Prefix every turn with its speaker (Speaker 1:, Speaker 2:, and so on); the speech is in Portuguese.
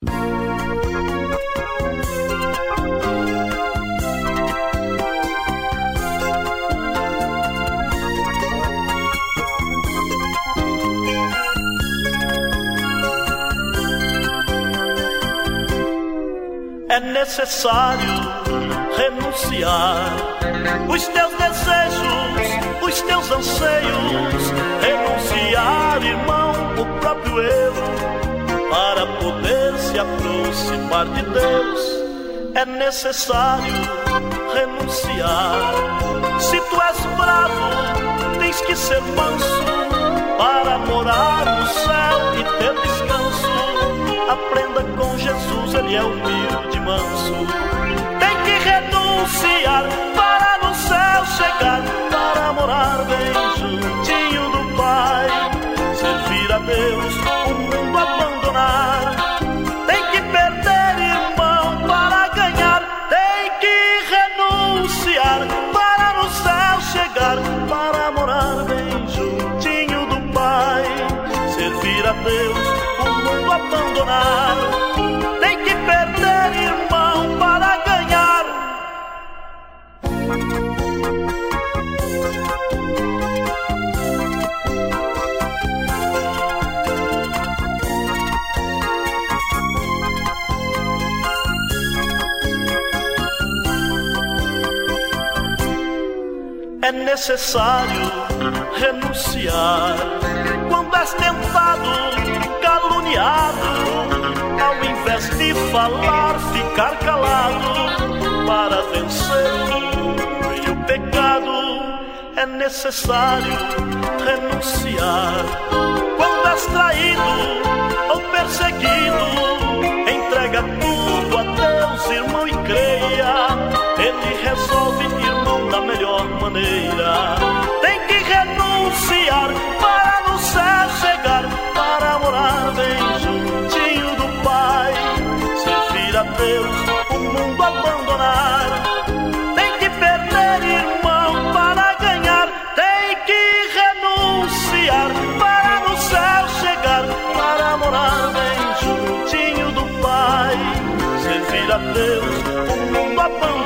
Speaker 1: É necessário renunciar os teus desejos, os teus anseios, renunciar, irmão, o próprio eu, para poder se aproximar de Deus. É necessário renunciar. Se tu és bravo, tens que ser manso, para morar no céu e ter descanso. Aprenda com Jesus, Ele é humilde e manso. Tem que renunciar para no céu chegar, para morar bem juntinho do Pai. Servir a Deus, o mundo abandonar. Tem que perder, irmão, para ganhar. Tem que renunciar para no céu chegar, para morar bem juntinho do Pai. Servir a Deus, abandonar. Tem que perder, irmão, para ganhar. É necessário renunciar quando és tentado, caluniado, ao invés de falar, ficar calado, para vencer o mundo e o pecado. É necessário renunciar quando és traído ou perseguido. Entrega tudo a Deus, irmão, e creia, Ele resolve, irmão, da melhor maneira. Tem que renunciar para no céu chegar, para morar bem juntinho do Pai. Servir a Deus, o mundo abandonar. Tem que perder, irmão, para ganhar. Tem que renunciar para no céu chegar, para morar bem juntinho do Pai. Servir a Deus, o mundo abandonar.